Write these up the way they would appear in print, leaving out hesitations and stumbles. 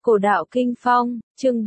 Cổ đạo Kinh Phong, chương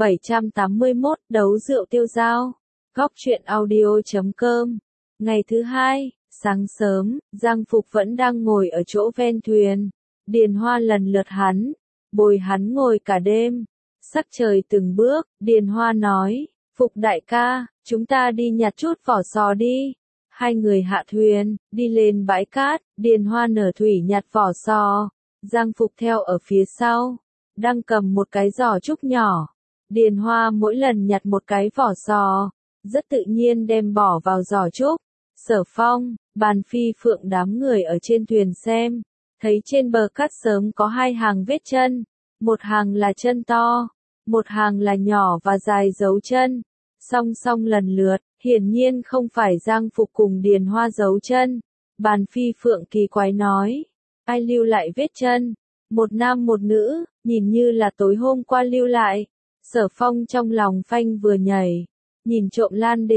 781, đấu rượu tiêu dao. Góc truyện audio.com. Ngày thứ hai, sáng sớm, Giang Phục vẫn đang ngồi ở chỗ ven thuyền. Điền Hoa lần lượt hắn, bồi hắn ngồi cả đêm. Sắc trời từng bước, Điền Hoa nói, Phục đại ca, chúng ta đi nhặt chút vỏ sò đi. Hai người hạ thuyền, đi lên bãi cát, Điền Hoa nở thủy nhặt vỏ sò. Giang Phục theo ở phía sau, đang cầm một cái giỏ trúc nhỏ. Điền Hoa mỗi lần nhặt một cái vỏ sò, rất tự nhiên đem bỏ vào giỏ trúc. Sở Phong, Bàn Phi Phượng đám người ở trên thuyền xem, thấy trên bờ cát sớm có hai hàng vết chân, một hàng là chân to, một hàng là nhỏ và dài dấu chân, song song lần lượt, hiển nhiên không phải Giang Phục cùng Điền Hoa giấu chân. Bàn Phi Phượng kỳ quái nói, ai lưu lại vết chân? Một nam một nữ, nhìn như là tối hôm qua lưu lại. Sở Phong trong lòng phanh vừa nhảy, nhìn trộm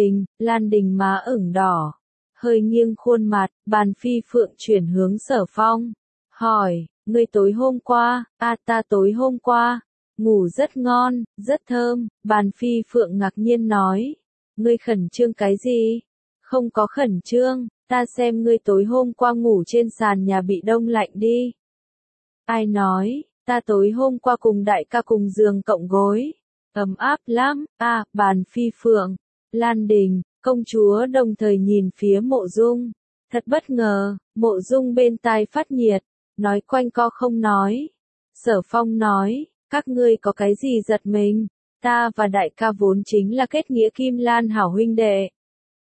Lan Đình má ửng đỏ, hơi nghiêng khuôn mặt. Bàn Phi Phượng chuyển hướng Sở Phong, hỏi, ngươi tối hôm qua? Ta tối hôm qua, ngủ rất ngon, rất thơm. Bàn Phi Phượng ngạc nhiên nói, ngươi khẩn trương cái gì? Không có khẩn trương, ta xem ngươi tối hôm qua ngủ trên sàn nhà bị đông lạnh đi. Ai nói, ta tối hôm qua cùng đại ca cùng giường cộng gối, ấm áp lắm. Bàn Phi Phượng, Lan Đình, công chúa đồng thời nhìn phía Mộ Dung. Thật bất ngờ, Mộ Dung bên tai phát nhiệt, nói quanh co không nói. Sở Phong nói, các ngươi có cái gì giật mình, ta và đại ca vốn chính là kết nghĩa kim lan hảo huynh đệ.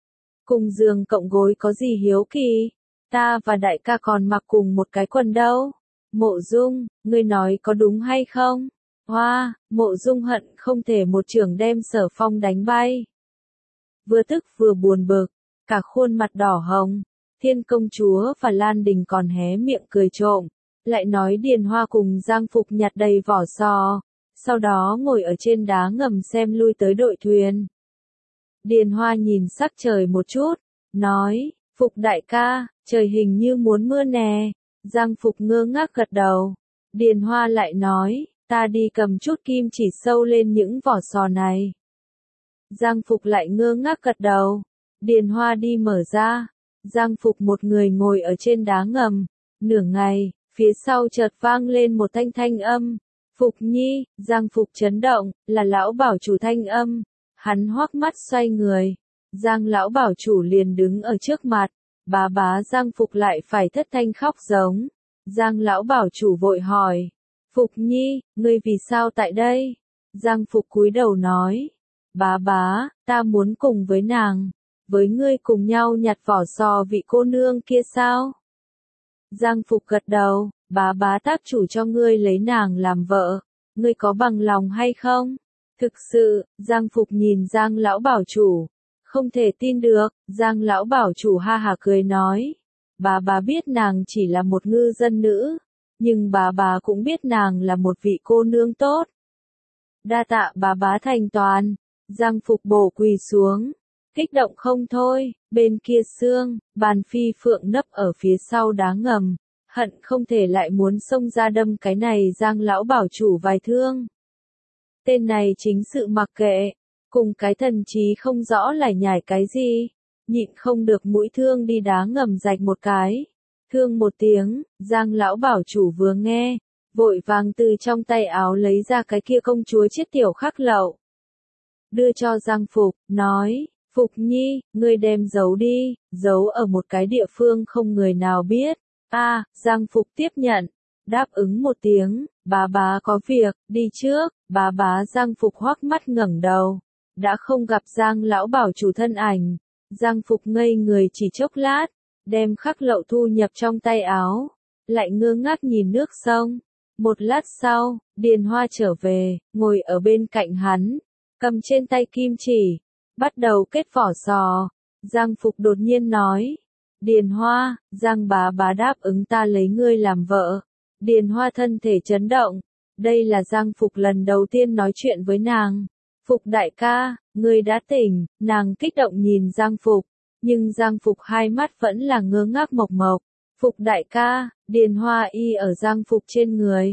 Cùng giường cộng gối có gì hiếu kỳ, ta và đại ca còn mặc cùng một cái quần đâu. Mộ Dung, ngươi nói có đúng hay không? Hoa, Mộ Dung hận không thể một chưởng đem Sở Phong đánh bay. Vừa tức vừa buồn bực, cả khuôn mặt đỏ hồng. Thiên công chúa và Lan Đình còn hé miệng cười trộm, lại nói Điền Hoa cùng Giang Phục nhặt đầy vỏ sò, sau đó ngồi ở trên đá ngầm xem lui tới đội thuyền. Điền Hoa nhìn sắc trời một chút, nói, Phục đại ca, trời hình như muốn mưa nè. Giang Phục ngơ ngác gật đầu. Điền Hoa lại nói, ta đi cầm chút kim chỉ sâu lên những vỏ sò này. Giang Phục lại ngơ ngác gật đầu. Điền Hoa đi mở ra. Giang Phục một người ngồi ở trên đá ngầm. Nửa ngày, phía sau chợt vang lên một thanh âm. Phục Nhi. Giang Phục chấn động, là lão bảo chủ thanh âm. Hắn hoắc mắt xoay người. Giang lão bảo chủ liền đứng ở trước mặt. Bá Giang Phục lại phải thất thanh khóc giống. Giang lão bảo chủ vội hỏi, Phục Nhi, ngươi vì sao tại đây? Giang Phục cúi đầu nói, bá, ta muốn cùng với nàng, với ngươi cùng nhau nhặt vỏ sò vị cô nương kia sao? Giang Phục gật đầu, bá tác chủ cho ngươi lấy nàng làm vợ, ngươi có bằng lòng hay không? Thực sự, Giang Phục nhìn Giang lão bảo chủ, không thể tin được. Giang lão bảo chủ ha hả cười nói, bà biết nàng chỉ là một ngư dân nữ, nhưng bà cũng biết nàng là một vị cô nương tốt. Đa tạ bá thành toàn. Giang Phục bổ quỳ xuống, kích động không thôi. Bên kia Sương, Bàn Phi Phượng nấp ở phía sau đá ngầm, hận không thể lại muốn xông ra đâm cái này Giang lão bảo chủ vài thương. Tên này chính sự mặc kệ, cùng cái thần trí không rõ lải nhải cái gì, nhịn không được mũi thương đi đá ngầm rạch một cái. Thương một tiếng, Giang lão bảo chủ vừa nghe, vội vàng từ trong tay áo lấy ra cái kia công chúa chiết tiểu khắc lậu. Đưa cho Giang Phục, nói, Phục Nhi, ngươi đem giấu đi, giấu ở một cái địa phương không người nào biết. Giang Phục tiếp nhận, đáp ứng một tiếng, bá có việc, đi trước. Bá Giang Phục hoắc mắt ngẩng đầu, đã không gặp Giang lão bảo chủ thân ảnh. Giang Phục ngây người chỉ chốc lát, đem khắc lậu thu nhập trong tay áo, lại ngơ ngác nhìn nước sông. Một lát sau, Điền Hoa trở về, ngồi ở bên cạnh hắn, cầm trên tay kim chỉ, bắt đầu kết vỏ sò. Giang Phục đột nhiên nói, Điền Hoa, Giang bá đáp ứng ta lấy ngươi làm vợ. Điền Hoa thân thể chấn động, đây là Giang Phục lần đầu tiên nói chuyện với nàng. Phục đại ca, ngươi đã tỉnh. Nàng kích động nhìn Giang Phục, nhưng Giang Phục hai mắt vẫn là ngơ ngác mộc mộc. Phục đại ca, Điền Hoa y ở Giang Phục trên người,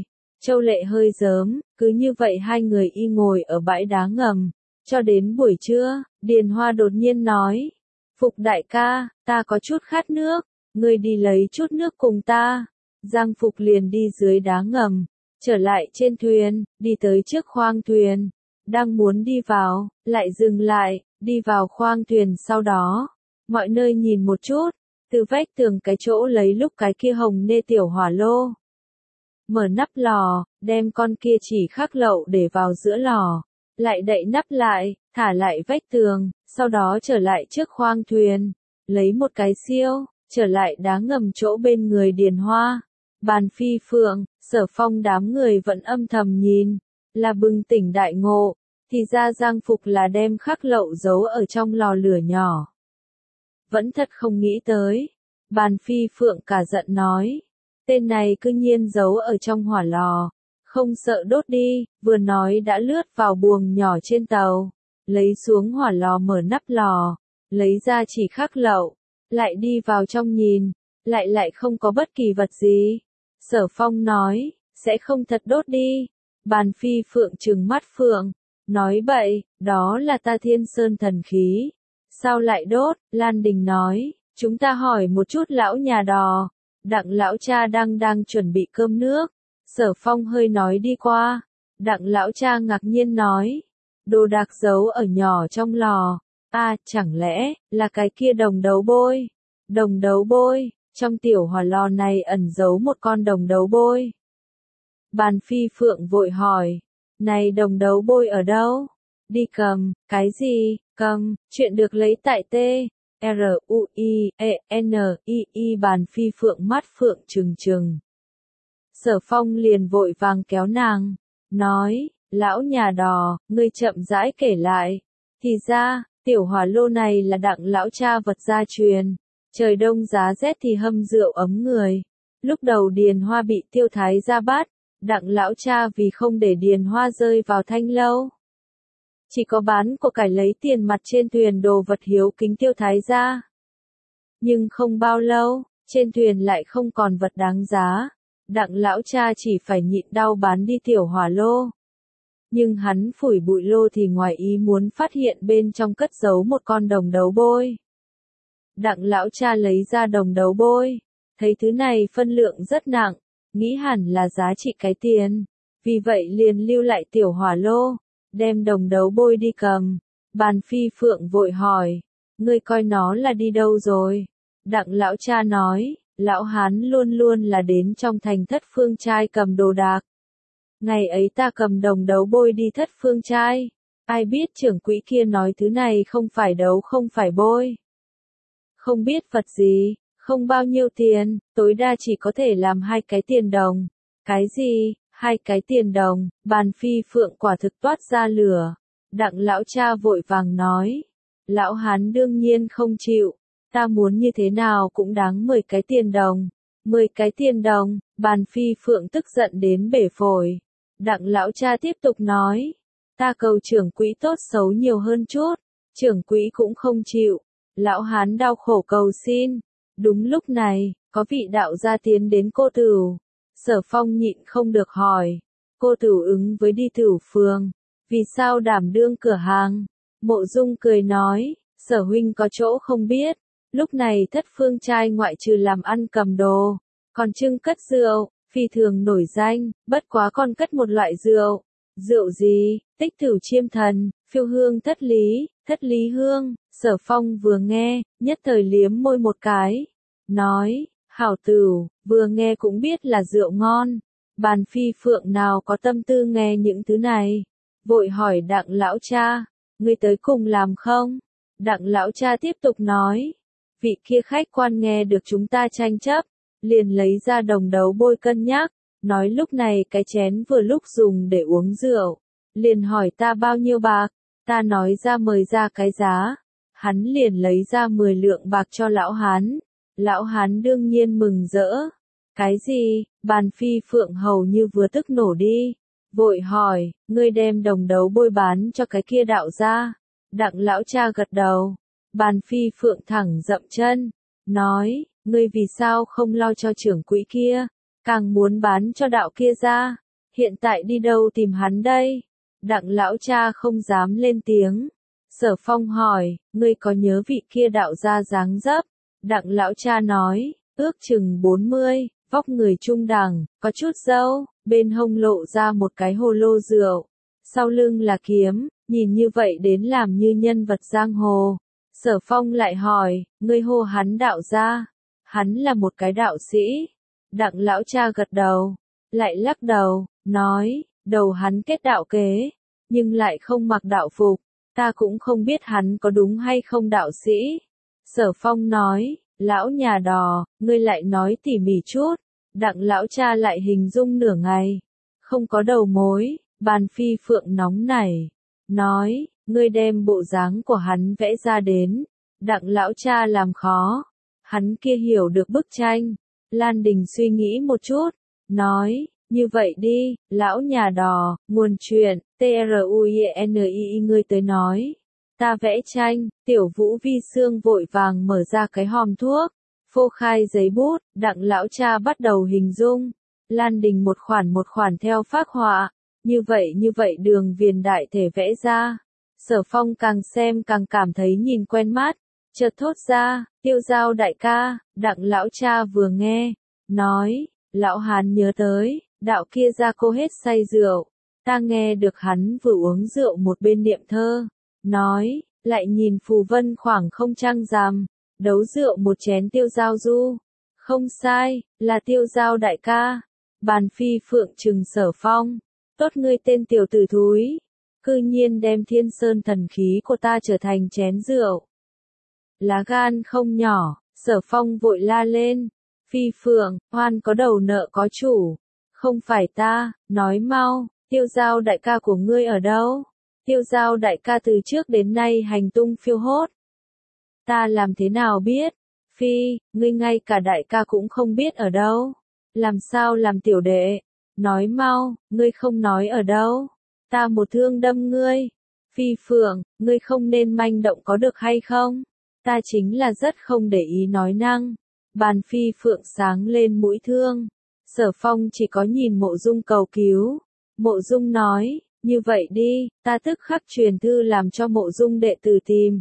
Châu Lệ hơi rớm, cứ như vậy hai người y ngồi ở bãi đá ngầm. Cho đến buổi trưa, Điền Hoa đột nhiên nói. Phục đại ca, ta có chút khát nước, ngươi đi lấy chút nước cùng ta. Giang Phục liền đi dưới đá ngầm, trở lại trên thuyền, đi tới trước khoang thuyền. Đang muốn đi vào, lại dừng lại, đi vào khoang thuyền sau đó. Mọi nơi nhìn một chút, từ vách tường cái chỗ lấy lúc cái kia hồng nê tiểu hỏa lô. Mở nắp lò, đem con kia chỉ khắc lậu để vào giữa lò. Lại đậy nắp lại, thả lại vách tường, sau đó trở lại trước khoang thuyền. Lấy một cái siêu, trở lại đá ngầm chỗ bên người Điền Hoa. Bàn Phi Phượng, Sở Phong đám người vẫn âm thầm nhìn, là bừng tỉnh đại ngộ, thì ra Giang Phục là đem khắc lậu giấu ở trong lò lửa nhỏ. Vẫn thật không nghĩ tới. Bàn Phi Phượng cả giận nói, tên này cư nhiên giấu ở trong hỏa lò, không sợ đốt đi, vừa nói đã lướt vào buồng nhỏ trên tàu, lấy xuống hỏa lò mở nắp lò, lấy ra chỉ khắc lậu, lại đi vào trong nhìn, lại không có bất kỳ vật gì. Sở Phong nói, sẽ không thật đốt đi. Bàn Phi Phượng trừng mắt Phượng, nói bậy, đó là ta Thiên Sơn thần khí. Sao lại đốt? Lan Đình nói, chúng ta hỏi một chút lão nhà đò. Đặng lão cha đang chuẩn bị cơm nước. Sở Phong hơi nói đi qua. Đặng lão cha ngạc nhiên nói, đồ đạc giấu ở nhỏ trong lò. Chẳng lẽ là cái kia đồng đấu bôi? Đồng đấu bôi, trong tiểu hỏa lò này ẩn giấu một con đồng đấu bôi. Bàn Phi Phượng vội hỏi, này đồng đấu bôi ở đâu? Đi cầm, cái gì? Cầm, chuyện được lấy tại T. R-U-I-E-N-I-I. Bàn Phi Phượng mắt phượng trừng trừng. Sở Phong liền vội vàng kéo nàng, nói, lão nhà đò, ngươi chậm rãi kể lại. Thì ra, tiểu hỏa lô này là đặng lão cha vật gia truyền. Trời đông giá rét thì hâm rượu ấm người. Lúc đầu Điền Hoa bị Tiêu Thái gia bắt, đặng lão cha vì không để Điền Hoa rơi vào thanh lâu. Chỉ có bán của cải lấy tiền mặt trên thuyền đồ vật hiếu kính Tiêu Thái gia. Nhưng không bao lâu, trên thuyền lại không còn vật đáng giá. Đặng lão cha chỉ phải nhịn đau bán đi tiểu hỏa lô. Nhưng hắn phủi bụi lô thì ngoài ý muốn phát hiện bên trong cất giấu một con đồng đấu bôi. Đặng lão cha lấy ra đồng đấu bôi, thấy thứ này phân lượng rất nặng, nghĩ hẳn là giá trị cái tiền, vì vậy liền lưu lại tiểu hỏa lô, đem đồng đấu bôi đi cầm. Bàn Phi Phượng vội hỏi, ngươi coi nó là đi đâu rồi? Đặng lão cha nói, lão hán luôn luôn là đến trong thành Thất Phương Trai cầm đồ đạc. Ngày ấy ta cầm đồng đấu bôi đi Thất Phương Trai, ai biết trưởng quỹ kia nói thứ này không phải đấu không phải bôi. Không biết vật gì, không bao nhiêu tiền, tối đa chỉ có thể làm 2 cái tiền đồng. Cái gì? 2 cái tiền đồng? Bàn Phi Phượng quả thực toát ra lửa. Đặng lão cha vội vàng nói, lão hán đương nhiên không chịu, ta muốn như thế nào cũng đáng 10 cái tiền đồng. 10 cái tiền đồng? Bàn Phi Phượng tức giận đến bể phổi. Đặng lão cha tiếp tục nói, ta cầu trưởng quỹ tốt xấu nhiều hơn chút, trưởng quỹ cũng không chịu. Lão hán đau khổ cầu xin. Đúng lúc này, có vị đạo gia tiến đến Cô Tửu. Sở Phong nhịn không được hỏi. Cô Tửu ứng với đi Tửu phường. Vì sao đảm đương cửa hàng? Mộ Dung cười nói, Sở huynh có chỗ không biết. Lúc này Thất Phương Trai ngoại trừ làm ăn cầm đồ, còn trưng cất rượu, phi thường nổi danh, bất quá còn cất một loại rượu. Rượu gì? Tích Tửu Chiêm Thần, phiêu hương thất lý hương. Sở Phong vừa nghe, nhất thời liếm môi một cái, nói, hảo Tửu, vừa nghe cũng biết là rượu ngon. Bàn Phi Phượng nào có tâm tư nghe những thứ này, vội hỏi đặng lão cha, ngươi tới cùng làm không? Đặng lão cha tiếp tục nói, vị kia khách quan nghe được chúng ta tranh chấp, liền lấy ra đồng đấu bôi cân nhắc, nói lúc này cái chén vừa lúc dùng để uống rượu, liền hỏi ta bao nhiêu bạc, ta nói ra mời ra cái giá. Hắn liền lấy ra 10 lượng bạc cho lão hán. Lão hán đương nhiên mừng rỡ. Cái gì? Bàn Phi Phượng hầu như vừa tức nổ đi. Vội hỏi, ngươi đem đồng đấu bôi bán cho cái kia đạo gia. Đặng lão cha gật đầu. Bàn Phi Phượng thẳng dậm chân. Nói, ngươi vì sao không lo cho trưởng quỹ kia, càng muốn bán cho đạo kia ra. Hiện tại đi đâu tìm hắn đây? Đặng lão cha không dám lên tiếng. Sở Phong hỏi, ngươi có nhớ vị kia đạo gia dáng dấp? Đặng lão cha nói, ước chừng 40, vóc người trung đẳng, có chút râu, bên hông lộ ra một cái hồ lô rượu. Sau lưng là kiếm, nhìn như vậy đến làm như nhân vật giang hồ. Sở Phong lại hỏi, ngươi hô hắn đạo gia? Hắn là một cái đạo sĩ. Đặng lão cha gật đầu, lại lắc đầu, nói, đầu hắn kết đạo kế, nhưng lại không mặc đạo phục, ta cũng không biết hắn có đúng hay không đạo sĩ. Sở Phong nói, lão nhà đò, ngươi lại nói tỉ mỉ chút. Đặng lão cha lại hình dung nửa ngày, không có đầu mối. Bàn Phi Phượng nóng nảy, nói, ngươi đem bộ dáng của hắn vẽ ra đến. Đặng lão cha làm khó, hắn kia hiểu được bức tranh. Lan Đình suy nghĩ một chút, nói, như vậy đi, lão nhà đò, nguồn chuyện, TRUINI ngươi tới nói. Ta vẽ tranh, Tiểu Vũ Vi Sương vội vàng mở ra cái hòm thuốc, phô khai giấy bút, đặng lão cha bắt đầu hình dung. Lan Đình một khoản theo phác họa, như vậy đường viền đại thể vẽ ra. Sở Phong càng xem càng cảm thấy nhìn quen mắt, chợt thốt ra, Tiêu Giao đại ca. Đặng lão cha vừa nghe, nói, lão hán nhớ tới, đạo kia ra cô hết say rượu, ta nghe được hắn vừa uống rượu một bên niệm thơ, nói, lại nhìn phù vân khoảng không trăng rằm, đấu rượu một chén Tiêu Giao du. Không sai, là Tiêu Giao đại ca. Bàn Phi Phượng trừng Sở Phong, tốt ngươi tên tiểu tử thúi, cư nhiên đem Thiên Sơn thần khí của ta trở thành chén rượu. Lá gan không nhỏ. Sở Phong vội la lên, Phi Phượng, oan có đầu nợ có chủ, không phải ta, nói mau, Tiêu Giao đại ca của ngươi ở đâu? Tiêu Giao đại ca từ trước đến nay hành tung phiêu hốt. Ta làm thế nào biết? Phi, ngươi ngay cả đại ca cũng không biết ở đâu. Làm sao làm tiểu đệ? Nói mau, ngươi không nói ở đâu. Ta một thương đâm ngươi. Phi Phượng, ngươi không nên manh động có được hay không? Ta chính là rất không để ý nói năng. Bàn Phi Phượng sáng lên mũi thương. Sở Phong chỉ có nhìn Mộ Dung cầu cứu. Mộ Dung nói, như vậy đi, ta tức khắc truyền thư làm cho Mộ Dung đệ tử tìm.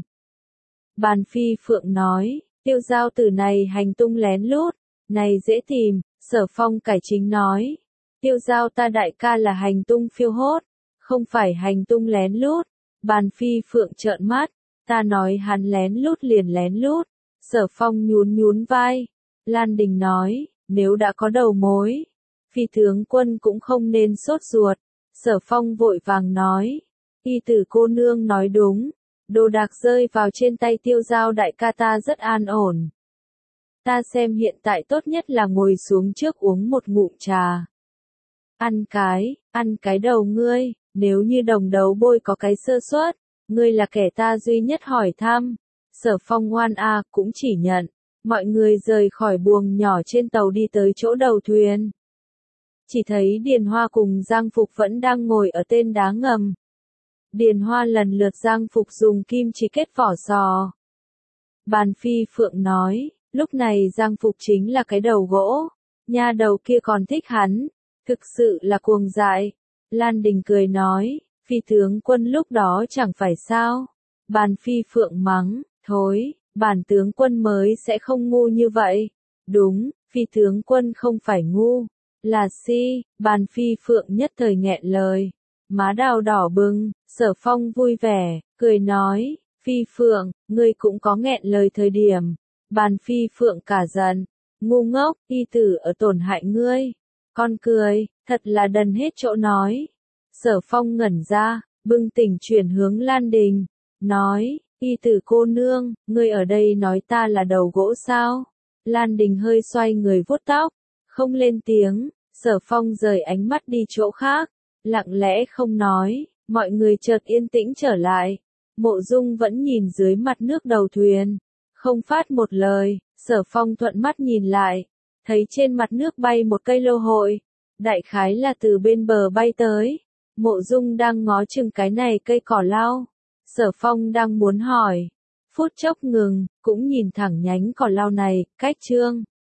Bàn Phi Phượng nói, Tiêu Giao tử này hành tung lén lút, này dễ tìm. Sở Phong cải chính nói, Tiêu Giao ta đại ca là hành tung phiêu hốt, không phải hành tung lén lút. Bàn Phi Phượng trợn mắt, ta nói hắn lén lút liền lén lút. Sở Phong nhún vai. Lan Đình nói, nếu đã có đầu mối, Phi tướng quân cũng không nên sốt ruột. Sở Phong vội vàng nói, y tử cô nương nói đúng, đồ đạc rơi vào trên tay Tiêu Giao đại ca ta rất an ổn. Ta xem hiện tại tốt nhất là ngồi xuống trước uống một ngụm trà. Ăn cái đầu ngươi, nếu như đồng đấu bôi có cái sơ suất, ngươi là kẻ ta duy nhất hỏi thăm. Sở Phong ngoan cũng chỉ nhận. Mọi người rời khỏi buồng nhỏ trên tàu đi tới chỗ đầu thuyền. Chỉ thấy Điền Hoa cùng Giang Phục vẫn đang ngồi ở tên đá ngầm. Điền Hoa lần lượt Giang Phục dùng kim chỉ kết vỏ sò. Bàn Phi Phượng nói, lúc này Giang Phục chính là cái đầu gỗ. Nha đầu kia còn thích hắn, thực sự là cuồng dại. Lan Đình cười nói, Phi tướng quân lúc đó chẳng phải sao. Bàn Phi Phượng mắng, thối, bản tướng quân mới sẽ không ngu như vậy. Đúng, Phi tướng quân không phải ngu, là si. Bàn Phi Phượng nhất thời nghẹn lời, má đào đỏ bừng. Sở Phong vui vẻ, cười nói, Phi Phượng, ngươi cũng có nghẹn lời thời điểm. Bàn Phi Phượng cả giận, ngu ngốc, y tử ở tổn hại ngươi. Con cười, thật là đần hết chỗ nói. Sở Phong ngẩn ra, bừng tỉnh chuyển hướng Lan Đình, nói, y tử cô nương, ngươi ở đây nói ta là đầu gỗ sao? Lan Đình hơi xoay người vuốt tóc, không lên tiếng. Sở Phong rời ánh mắt đi chỗ khác, lặng lẽ không nói. Mọi người chợt yên tĩnh trở lại. Mộ Dung vẫn nhìn dưới mặt nước đầu thuyền, không phát một lời. Sở Phong thuận mắt nhìn lại, thấy trên mặt nước bay một cây lô hội, đại khái là từ bên bờ bay tới. Mộ Dung đang ngó chừng cái này cây cỏ lau. Sở Phong đang muốn hỏi, phút chốc ngừng, cũng nhìn thẳng nhánh cỏ lau này, cách chương